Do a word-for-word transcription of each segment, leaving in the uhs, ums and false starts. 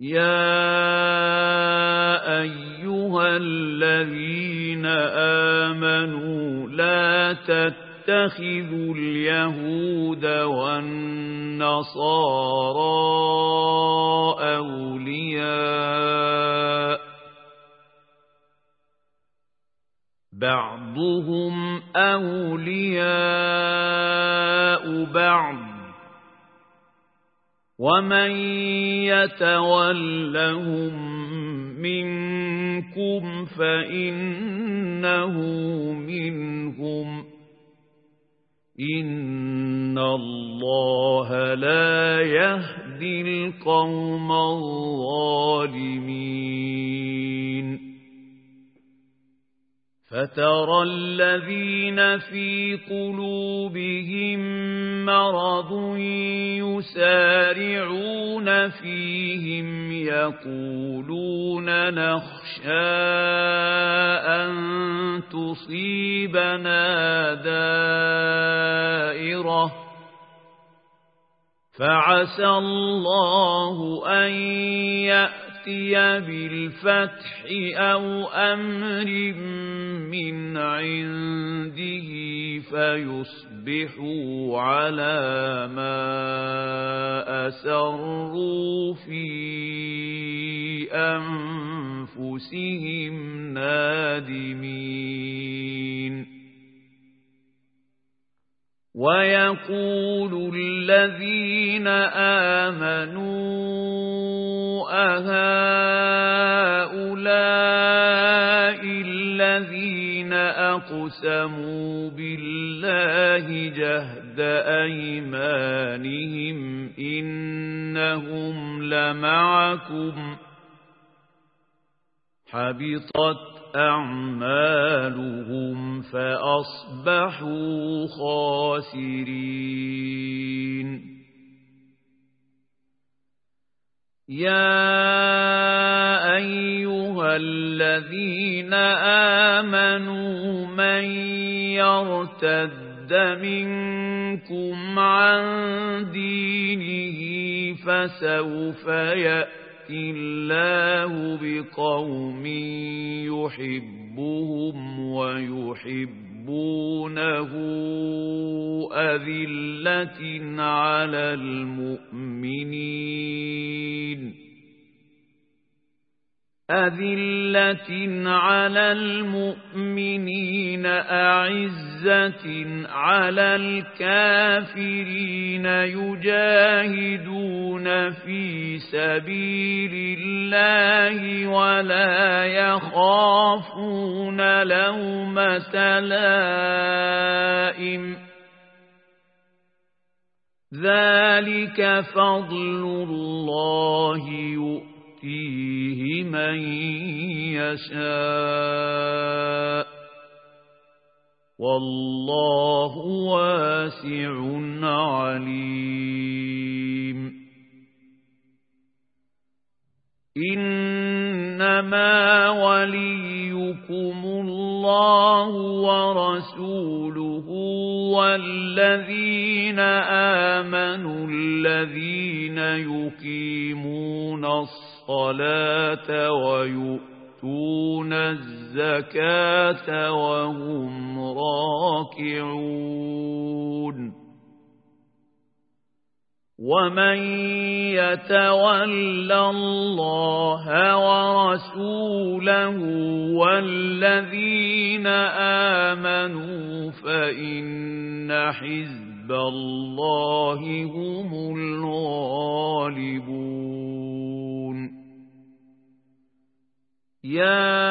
يَا أَيُّهَا الَّذِينَ آمَنُوا لَا تَتَّخِذُوا الْيَهُودَ وَالنَّصَارَىٰ أَوْلِيَاءَ بَعْضُهُمْ أَوْلِيَاءُ بَعْضٍ وَمَن يَتَوَلَّهُم مِّنكُمْ فَإِنَّهُ مِنْهُمْ ۗ إِنَّ اللَّهَ لَا يَهْدِي الْقَوْمَ الظَّالِمِينَ فَتَرَى الَّذِينَ فِي قُلُوبِهِم مَّرَضٌ يُسَارِعُونَ فِيهِمْ يَقُولُونَ نَخْشَىٰ أَن تُصِيبَنَا دَائِرَةٌ فَعَسَى اللَّهُ أَن يَأْتِيَ بِالْفَتْحِ أَوْ أَمْرٍ مِّنْ عِندِهِ فَيُصْبِحُوا عَلَىٰ مَا أَسَرُّوا فِي أَنفُسِهِمْ نَادِمِينَ وَيَقُولُ الَّذِينَ آمَنُوا أَهَٰؤُلَاءِ الَّذِينَ أَقْسَمُوا بِاللَّهِ جَهْدَ أَيْمَانِهِمْ إِنَّهُمْ لَمَعَكُمْ حَبِطَتْ أَعْمَالُهُمْ فَأَصْبَحُوا خَاسِرِينَ يَا أَيُّهَا الَّذِينَ آمَنُوا مَن يَرْتَدَّ مِنكُمْ عَن دِينِهِ فَسَوْفَ يَأْتِي اللَّهُ بِقَوْمٍ يُحِبُّهُمْ وَيُحِبُّونَهُ أَذِلَّةٍ عَلَى الْمُؤْمِنِينَ أَذِلَّةٍ عَلَى الْمُؤْمِنِينَ أَعِزَّةٍ عَلَى الْكَافِرِينَ يُجَاهِدُونَ فِي سَبِيلِ اللَّهِ وَلَا يَخَافُونَ لَوْمَةَ لَائِمٍ ذَلِكَ فَضْلُ اللَّهِ يُؤْتِيهِ فِيهِ مَن يَشَاءُ وَاللَّهُ وَاسِعٌ عَلِيمٌ إِنَّمَا وَلِيُّكُمُ اللَّهُ وَرَسُولُهُ وَالَّذِينَ آمَنُوا الَّذِينَ يُقِيمُونَ الصَّلَاةَ وَيُؤْتُونَ الزَّكَاةَ وَهُمْ راكعون وَمَن يَتَوَلَّ اللَّهَ وَرَسُولَهُ وَالَّذِينَ آمَنُوا فَإِنَّ حِزْبَ اللَّهِ هُمُ الْغَالِبُونَ يَا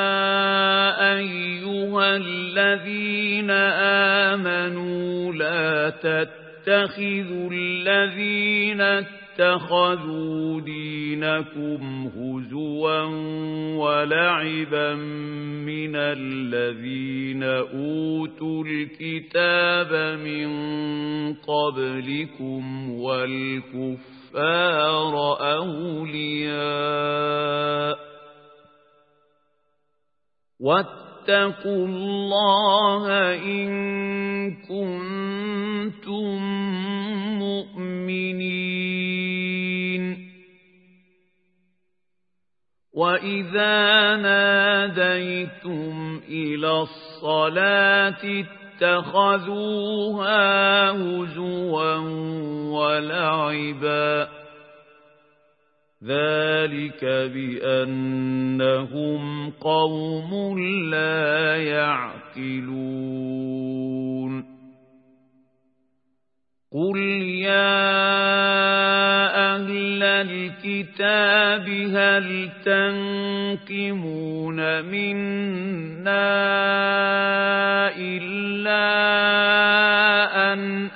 أَيُّهَا الَّذِينَ آمَنُوا لَا تَتَّخِذُوا الَّذِينَ اتَّخَذُوا دِينَكُمْ هُزُوًا وَلَعِبًا مِنَ الَّذِينَ أُوتُوا الْكِتَابَ مِنْ قَبْلِكُمْ وَالْكُفَّارَ أَوْلِيَاءَ وَاتَّقُوا اللَّهَ إِن كُنتُم مُّؤْمِنِينَ وَإِذَا نَادَيْتُمْ إِلَى الصَّلَاةِ اتَّخَذُوهَا هُزُوًا وَلَعِبًا ذَلِكَ بِأَنَّهُمْ قَوْمٌ لَّا يَعْقِلُونَ قُلْ يَا أَهْلَ الْكِتَابِ هَلْ تَنقِمُونَ مِنَّا إِلَّا أَنْ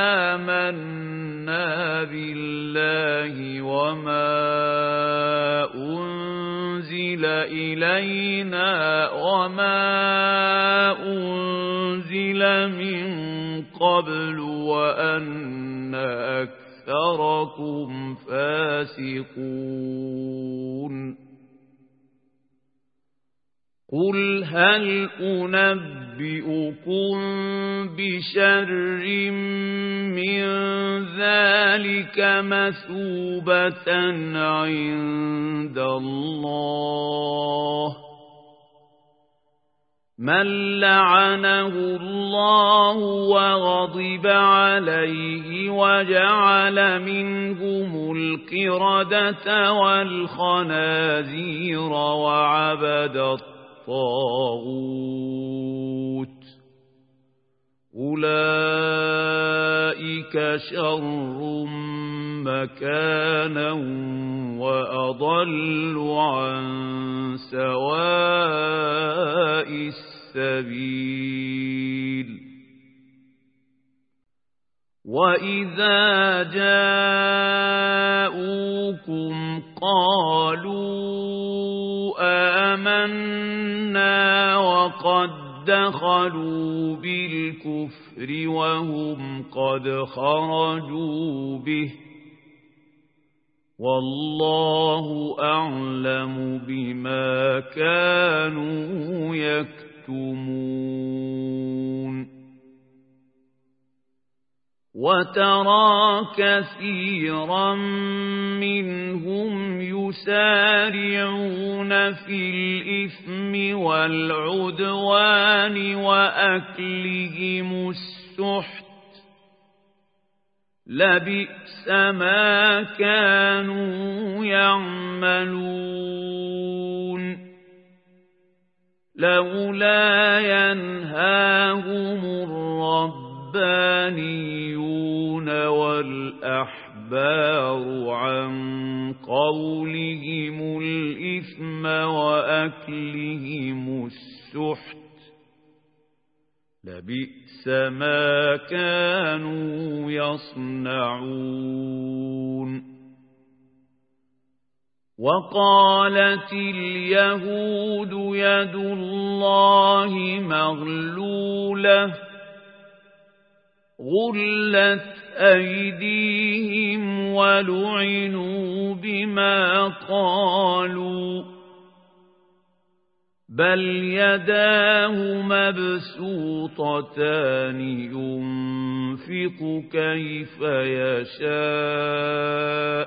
آمَنَّا بِاللَّهِ وَمَا أُنزِلَ إِلَيْنَا وَمَا أُنزِلَ مِن قَبْلُ وَأَنَّ أَكْثَرَكُمْ فَاسِقُونَ قُلْ هَلْ أُنَبِّئُكُم بِشَرٍّ مِّن ذَلِكَ مَثُوبَةً عِندَ اللَّهِ مَن لَّعَنَهُ اللَّهُ وَغَضِبَ عَلَيْهِ وَجَعَلَ مِنْهُمُ الْقِرَدَةَ وَالْخَنَازِيرَ وَعَبَدَ الطَّاغُوتَ أُولَئِكَ شَرٌّ مَّكَانًا وَأَضَلُّ عَن سَوَاءِ السَّبِيلِ وَإِذَا جَاءُوكُمْ قَالُوا آمَنَّا وَقَدْ دَخَلُوا بِالْكُفْرِ وَهُمْ قَدْ خَرَجُوا بِهِ وَاللَّهُ أَعْلَمُ بِمَا كَانُوا يَكْتُمُونَ وَتَرَى كَثِيرًا مِّنْهُمْ يُسَارِعُونَ فِي الْإِثْمِ وَالْعُدْوَانِ وَأَكْلِهِمُ السُّحْتَ لَبِئْسَ مَا كَانُوا يَعْمَلُونَ لَوْلَا يَنْهَاهُمُ الرَّبَّانِيُّونَ وَالْأَحْبَارُ عَنْ قَوْلِهِمُ الْإِثْمَ وَأَكْلِهِمُ السُّحْتَ لَبِئْسَ مَا كَانُوا يَصْنَعُونَ وَقَالَتِ الْيَهُودُ يَدُ اللَّهِ مَغْلُولَةٌ غُلَّتْ أَيْدِيهِمْ وَلُعِنُوا بِمَا قَالُوا بَلْ يَدَاهُ مَبْسُوطَتَانِ يُنْفِقُ كَيْفَ يَشَاءُ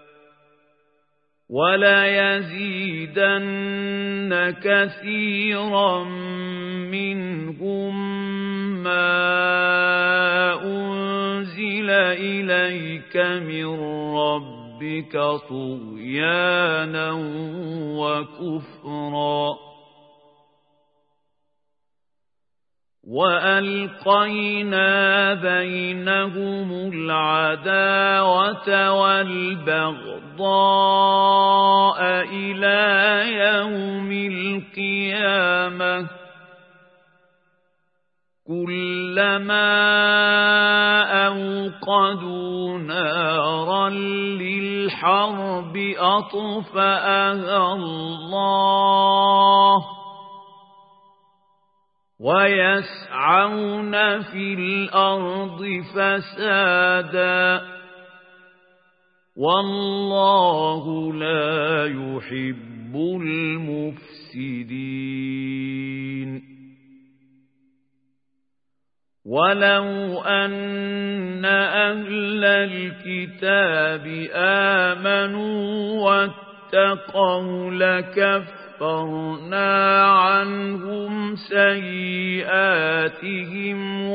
وَلَيَزِيدَنَّ كَثِيرًا مِّنْهُم مَّا أُنزِلَ إِلَيْكَ مِن رَّبِّكَ طُغْيَانًا وَكُفْرًا وَأَلْقَيْنَا بَيْنَهُمُ الْعَدَاوَةَ وَالْبَغْضَاءَ إِلَى يَوْمِ الْقِيَامَةِ كُلَّمَا أَوْقَدُوا نَارًا لِلْحَرْبِ أَطْفَأَهَا اللَّهُ وَيَسْعَوْنَ فِي الْأَرْضِ فَسَادًا وَاللَّهُ لَا يُحِبُّ الْمُفْسِدِينَ وَلَوْ أَنَّ أَهْلَ الْكِتَابِ آمَنُوا واتقوا لكفرنا عنهم سيئاتهم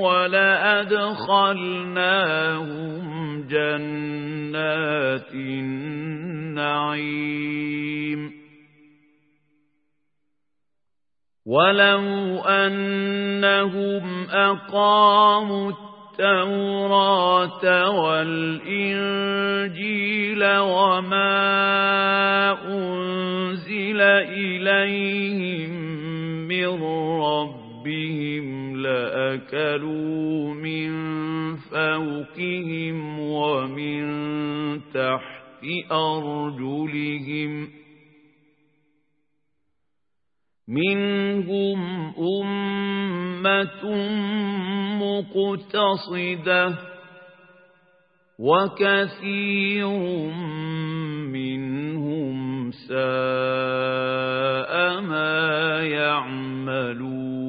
ولأدخلناهم جنات النعيم ولو أنهم أقاموا التوراة والإنجيل وما أنزل إليهم من ربهم لأكلوا من فوقهم ومن تحت أرجلهم منهم أمة مقتصدة وكثير منهم ساء ما يعملون